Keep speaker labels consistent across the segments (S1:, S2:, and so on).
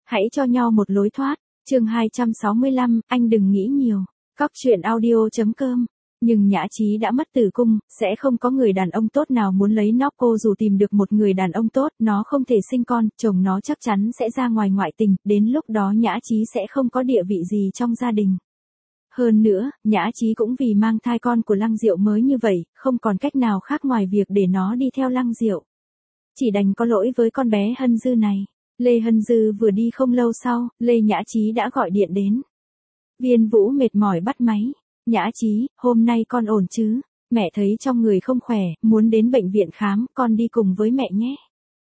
S1: Hãy cho nhau một lối thoát. Chương 265, anh đừng nghĩ nhiều. Cóc truyện audio.com. Nhưng Nhã Chí đã mất tử cung, sẽ không có người đàn ông tốt nào muốn lấy nó. Cô dù tìm được một người đàn ông tốt, nó không thể sinh con, chồng nó chắc chắn sẽ ra ngoài ngoại tình, đến lúc đó Nhã Chí sẽ không có địa vị gì trong gia đình. Hơn nữa, Nhã Chí cũng vì mang thai con của Lăng Diệu mới như vậy, không còn cách nào khác ngoài việc để nó đi theo Lăng Diệu. Chỉ đành có lỗi với con bé Hân Dư này. Lê Hân Dư vừa đi không lâu sau, Lê Nhã Chí đã gọi điện đến. Viên Vũ mệt mỏi bắt máy. Nhã Chí, hôm nay con ổn chứ? Mẹ thấy trong người không khỏe, muốn đến bệnh viện khám, con đi cùng với mẹ nhé.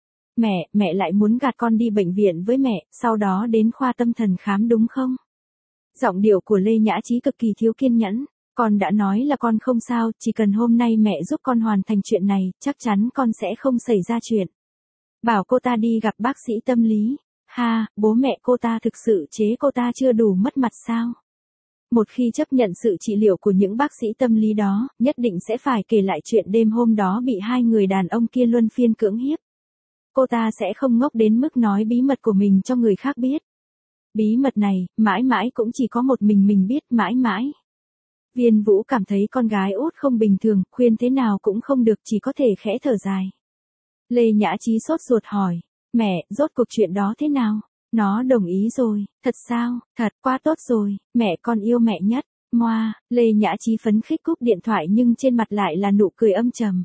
S1: Mẹ lại muốn gạt con đi bệnh viện với mẹ, sau đó đến khoa tâm thần khám đúng không? Giọng điệu của Lê Nhã Chí cực kỳ thiếu kiên nhẫn. Con đã nói là con không sao, chỉ cần hôm nay mẹ giúp con hoàn thành chuyện này, chắc chắn con sẽ không xảy ra chuyện. Bảo cô ta đi gặp bác sĩ tâm lý. Ha, bố mẹ cô ta thực sự chế cô ta chưa đủ mất mặt sao? Một khi chấp nhận sự trị liệu của những bác sĩ tâm lý đó, nhất định sẽ phải kể lại chuyện đêm hôm đó bị hai người đàn ông kia luân phiên cưỡng hiếp. Cô ta sẽ không ngốc đến mức nói bí mật của mình cho người khác biết. Bí mật này, mãi mãi cũng chỉ có một mình biết, mãi mãi. Viên Vũ cảm thấy con gái út không bình thường, khuyên thế nào cũng không được, chỉ có thể khẽ thở dài. Lê Nhã Chí sốt ruột hỏi, mẹ, rốt cuộc chuyện đó thế nào? Nó đồng ý rồi, thật sao? Thật, quá tốt rồi, mẹ con yêu mẹ nhất. Moa, Lê Nhã Chí phấn khích cúp điện thoại nhưng trên mặt lại là nụ cười âm trầm.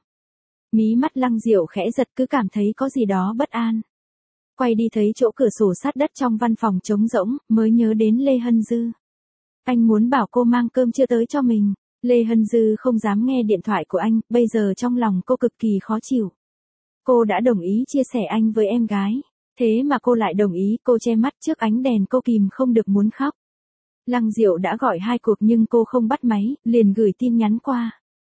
S1: Mí mắt Lăng Diệu khẽ giật, cứ cảm thấy có gì đó bất an. Quay đi thấy chỗ cửa sổ sát đất trong văn phòng trống rỗng, mới nhớ đến Lê Hân Dư. Anh muốn bảo cô mang cơm trưa tới cho mình. Lê Hân Dư không dám nghe điện thoại của anh, bây giờ trong lòng cô cực kỳ khó chịu. Cô đã đồng ý chia sẻ anh với em gái. Thế mà cô lại đồng ý, cô che mắt trước ánh đèn, cô kìm không được muốn khóc. Lăng Diệu đã gọi 2 cuộc nhưng cô không bắt máy, liền gửi tin nhắn qua.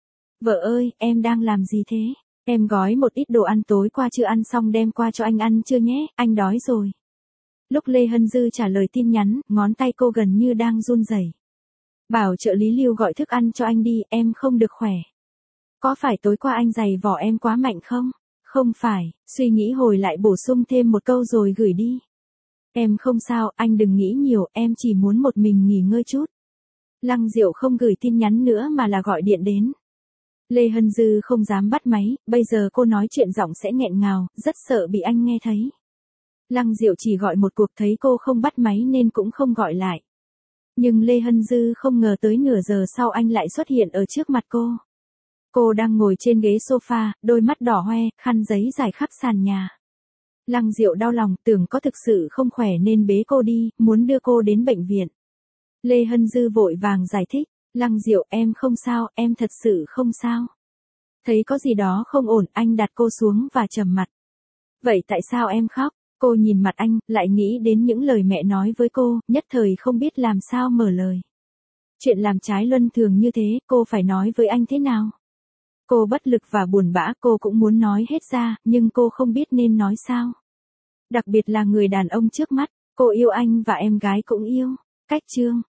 S1: Vợ ơi, em đang làm gì thế? Em gói một ít đồ ăn tối qua chưa ăn xong đem qua cho anh ăn chưa nhé, anh đói rồi. Lúc Lê Hân Dư trả lời tin nhắn, ngón tay cô gần như đang run rẩy. Bảo trợ lý Lưu gọi thức ăn cho anh đi, em không được khỏe. Có phải tối qua anh giày vò em quá mạnh không? Không phải, suy nghĩ hồi lại bổ sung thêm một câu rồi gửi đi. Em không sao, anh đừng nghĩ nhiều, em chỉ muốn một mình nghỉ ngơi chút. Lăng Diệu không gửi tin nhắn nữa mà là gọi điện đến. Lê Hân Dư không dám bắt máy, bây giờ cô nói chuyện giọng sẽ nghẹn ngào, rất sợ bị anh nghe thấy. Lăng Diệu chỉ gọi một cuộc, thấy cô không bắt máy nên cũng không gọi lại. Nhưng Lê Hân Dư không ngờ tới nửa giờ sau anh lại xuất hiện ở trước mặt cô. Cô đang ngồi trên ghế sofa, đôi mắt đỏ hoe, khăn giấy rải khắp sàn nhà. Lăng Diệu đau lòng, tưởng có thực sự không khỏe nên bế cô đi, muốn đưa cô đến bệnh viện. Lê Hân Dư vội vàng giải thích, Lăng Diệu, em không sao, em thật sự không sao. Thấy có gì đó không ổn, anh đặt cô xuống và trầm mặt. Vậy tại sao em khóc? Cô nhìn mặt anh, lại nghĩ đến những lời mẹ nói với cô, nhất thời không biết làm sao mở lời. Chuyện làm trái luân thường như thế, cô phải nói với anh thế nào? Cô bất lực và buồn bã, cô cũng muốn nói hết ra, nhưng cô không biết nên nói sao. Đặc biệt là người đàn ông trước mắt, cô yêu anh và em gái cũng yêu. Cách chương